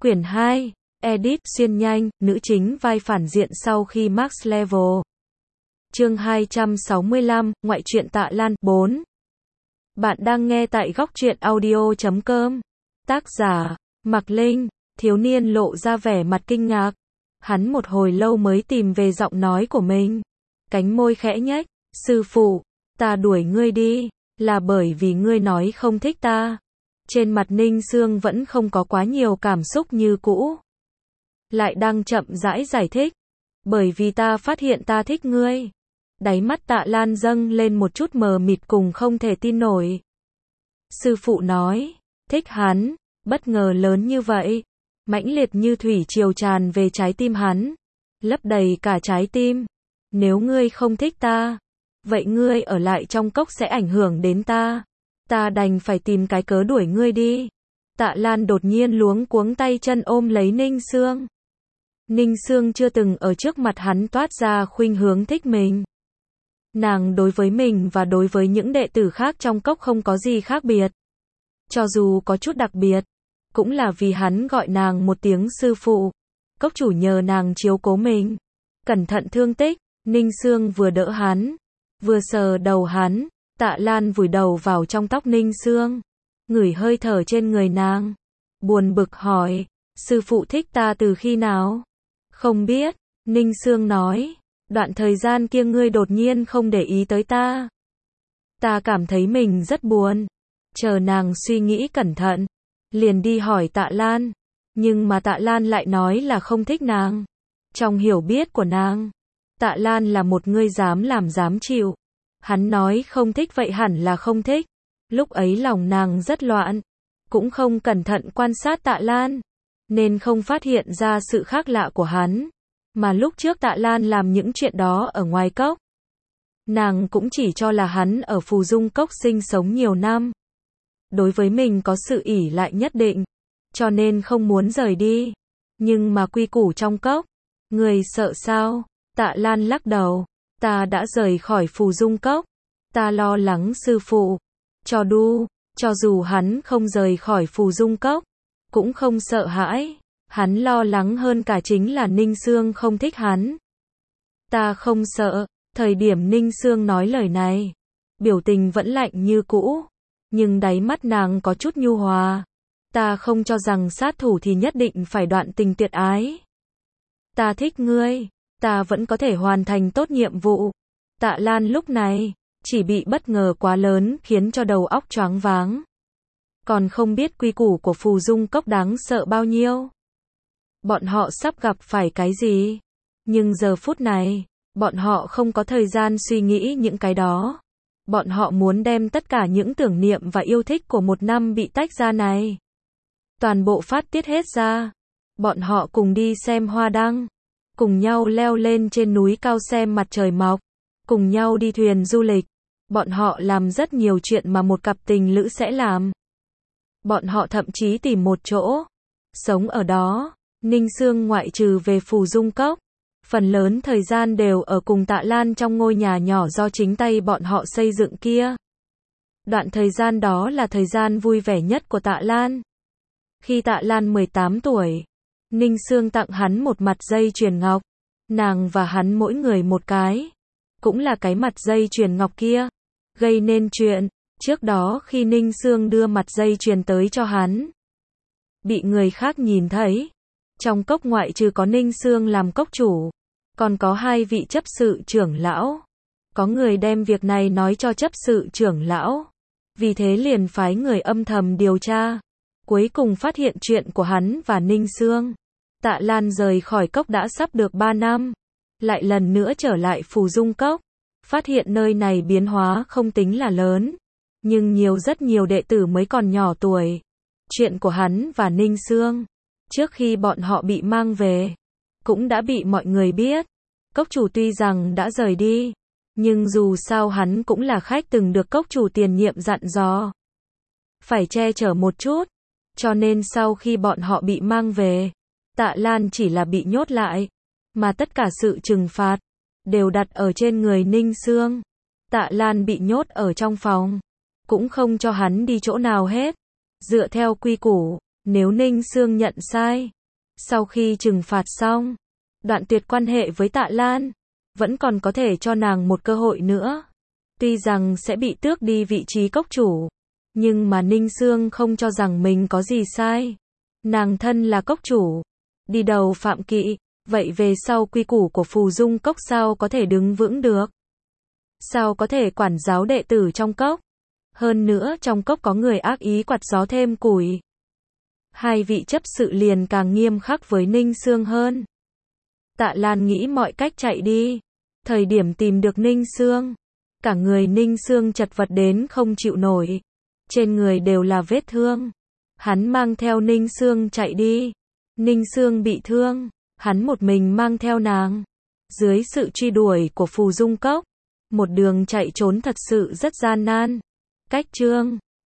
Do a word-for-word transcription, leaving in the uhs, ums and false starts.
Quyển hai, Edit xuyên nhanh, nữ chính vai phản diện sau khi max level. Chương hai trăm sáu mươi lăm, ngoại truyện Tạ Lan, bốn. Bạn đang nghe tại góc truyện audio chấm com. Tác giả, Mạc Linh, thiếu niên lộ ra vẻ mặt kinh ngạc. Hắn một hồi lâu mới tìm về giọng nói của mình. Cánh môi khẽ nhếch, sư phụ, ta đuổi ngươi đi, là bởi vì ngươi nói không thích ta. Trên mặt Ninh Sương vẫn không có quá nhiều cảm xúc như cũ. Lại đang chậm rãi giải thích. Bởi vì ta phát hiện ta thích ngươi. Đáy mắt Tạ Lan dâng lên một chút mờ mịt cùng không thể tin nổi. Sư phụ nói, thích hắn, bất ngờ lớn như vậy. Mãnh liệt như thủy triều tràn về trái tim hắn. Lấp đầy cả trái tim. Nếu ngươi không thích ta, vậy ngươi ở lại trong cốc sẽ ảnh hưởng đến ta. Ta đành phải tìm cái cớ đuổi ngươi đi. Tạ Lan đột nhiên luống cuống tay chân ôm lấy Ninh Sương. Ninh Sương chưa từng ở trước mặt hắn toát ra khuynh hướng thích mình. Nàng đối với mình và đối với những đệ tử khác trong cốc không có gì khác biệt. Cho dù có chút đặc biệt, cũng là vì hắn gọi nàng một tiếng sư phụ. Cốc chủ nhờ nàng chiếu cố mình. Cẩn thận thương tích, Ninh Sương vừa đỡ hắn, vừa sờ đầu hắn. Tạ Lan vùi đầu vào trong tóc Ninh Sương, ngửi hơi thở trên người nàng. Buồn bực hỏi, sư phụ thích ta từ khi nào? Không biết, Ninh Sương nói, đoạn thời gian kia ngươi đột nhiên không để ý tới ta. Ta cảm thấy mình rất buồn. Chờ nàng suy nghĩ cẩn thận, liền đi hỏi Tạ Lan. Nhưng mà Tạ Lan lại nói là không thích nàng. Trong hiểu biết của nàng, Tạ Lan là một người dám làm dám chịu. Hắn nói không thích vậy hẳn là không thích. Lúc ấy lòng nàng rất loạn. Cũng không cẩn thận quan sát Tạ Lan. Nên không phát hiện ra sự khác lạ của hắn. Mà lúc trước Tạ Lan làm những chuyện đó ở ngoài cốc. Nàng cũng chỉ cho là hắn ở Phù Dung Cốc sinh sống nhiều năm. Đối với mình có sự ỷ lại nhất định. Cho nên không muốn rời đi. Nhưng mà quy củ trong cốc. Người sợ sao? Tạ Lan lắc đầu. Ta đã rời khỏi Phù Dung Cốc. Ta lo lắng sư phụ. Cho đu, cho dù hắn không rời khỏi Phù Dung Cốc, cũng không sợ hãi. Hắn lo lắng hơn cả chính là Ninh Sương không thích hắn. Ta không sợ. Thời điểm Ninh Sương nói lời này, biểu tình vẫn lạnh như cũ. Nhưng đáy mắt nàng có chút nhu hòa. Ta không cho rằng sát thủ thì nhất định phải đoạn tình tuyệt ái. Ta thích ngươi. Ta vẫn có thể hoàn thành tốt nhiệm vụ. Tạ Lan lúc này, chỉ bị bất ngờ quá lớn khiến cho đầu óc choáng váng. Còn không biết quy củ của Phù Dung Cốc đáng sợ bao nhiêu. Bọn họ sắp gặp phải cái gì. Nhưng giờ phút này, bọn họ không có thời gian suy nghĩ những cái đó. Bọn họ muốn đem tất cả những tưởng niệm và yêu thích của một năm bị tách ra này. Toàn bộ phát tiết hết ra. Bọn họ cùng đi xem hoa đăng. Cùng nhau leo lên trên núi cao xem mặt trời mọc. Cùng nhau đi thuyền du lịch. Bọn họ làm rất nhiều chuyện mà một cặp tình lữ sẽ làm. Bọn họ thậm chí tìm một chỗ. Sống ở đó. Ninh Sương ngoại trừ về Phù Dung Cốc. Phần lớn thời gian đều ở cùng Tạ Lan trong ngôi nhà nhỏ do chính tay bọn họ xây dựng kia. Đoạn thời gian đó là thời gian vui vẻ nhất của Tạ Lan. Khi Tạ Lan mười tám tuổi. Ninh Sương tặng hắn một mặt dây chuyền ngọc. Nàng và hắn mỗi người một cái. Cũng là cái mặt dây chuyền ngọc kia. Gây nên chuyện. Trước đó khi Ninh Sương đưa mặt dây chuyền tới cho hắn. Bị người khác nhìn thấy. Trong cốc ngoại trừ có Ninh Sương làm cốc chủ. Còn có hai vị chấp sự trưởng lão. Có người đem việc này nói cho chấp sự trưởng lão. Vì thế liền phái người âm thầm điều tra. Cuối cùng phát hiện chuyện của hắn và Ninh Sương. Tạ Lan rời khỏi cốc đã sắp được ba năm. Lại lần nữa trở lại Phù Dung Cốc. Phát hiện nơi này biến hóa không tính là lớn. Nhưng nhiều rất nhiều đệ tử mới còn nhỏ tuổi. Chuyện của hắn và Ninh Sương. Trước khi bọn họ bị mang về. Cũng đã bị mọi người biết. Cốc chủ tuy rằng đã rời đi. Nhưng dù sao hắn cũng là khách từng được cốc chủ tiền nhiệm dặn dò. Phải che chở một chút. Cho nên sau khi bọn họ bị mang về. Tạ Lan chỉ là bị nhốt lại. Mà tất cả sự trừng phạt. Đều đặt ở trên người Ninh Sương. Tạ Lan bị nhốt ở trong phòng. Cũng không cho hắn đi chỗ nào hết. Dựa theo quy củ. Nếu Ninh Xương nhận sai, sau khi trừng phạt xong, đoạn tuyệt quan hệ với Tạ Lan, vẫn còn có thể cho nàng một cơ hội nữa. Tuy rằng sẽ bị tước đi vị trí cốc chủ, nhưng mà Ninh Xương không cho rằng mình có gì sai. Nàng thân là cốc chủ, đi đầu phạm kỵ, vậy về sau quy củ của Phù Dung Cốc sao có thể đứng vững được? Sao có thể quản giáo đệ tử trong cốc? Hơn nữa trong cốc có người ác ý quạt gió thêm củi. Hai vị chấp sự liền càng nghiêm khắc với Ninh Xương hơn. Tạ Lan nghĩ mọi cách chạy đi. Thời điểm tìm được Ninh Xương, cả người Ninh Xương chật vật đến không chịu nổi. Trên người đều là vết thương. Hắn mang theo Ninh Xương chạy đi. Ninh Xương bị thương, hắn một mình mang theo nàng. Dưới sự truy đuổi của Phù Dung Cốc, một đường chạy trốn thật sự rất gian nan. Cách chương